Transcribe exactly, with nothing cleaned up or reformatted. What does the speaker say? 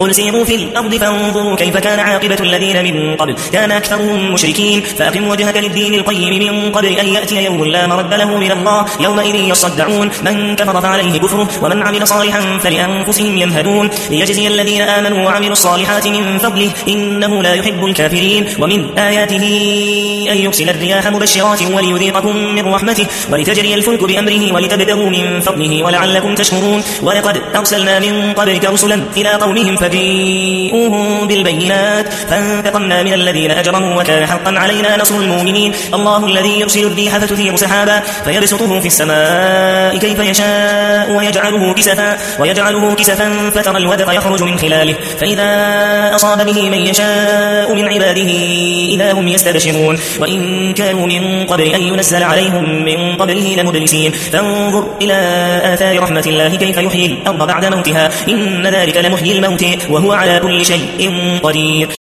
قل سيروا في الأرض فانظروا كيف كان عاقبة الذين من قبل كان أكثرهم مشركين فأقم وجهك للدين القيم من قبل أن يأتي يوم لا مرد له من الله يومئذ يصدعون من كفر فعليه كفره ومن عمل صالحا فلأنفسهم يمهدون ليجزي الذين آمنوا وعملوا الصالحات من فضله إنه لا يحب الكافرين ومن آياته أن يرسل الرياح مبشرات وليذيقكم من رحمته ولتجري الفلك بأمره ولتبتغوا من فضله ولعلكم تشكرون ولقد أرسلنا من قبلك رسلا إلى قومهم فجيئوهم بالبينات فانتقمنا من الذين أجرموا وكان حقا علينا نصر المؤمنين الله الذي يرسل الريح فتثير سحابا فيبسطه في السماء كيف يشاء ويجعله كسفا ويجعله كسفا فترى الودق يخرج من خلاله فإذا أصاب به من يشاء من عباده إذا هم يستبشرون وإن كانوا من قبل أن ينزل عليهم من قبله لمبلسين فانظر إلى آثار رحمة الله كيف يحيي الأرض بعد موتها إن ذلك لمحيي الموت وهو على كل شيء قدير.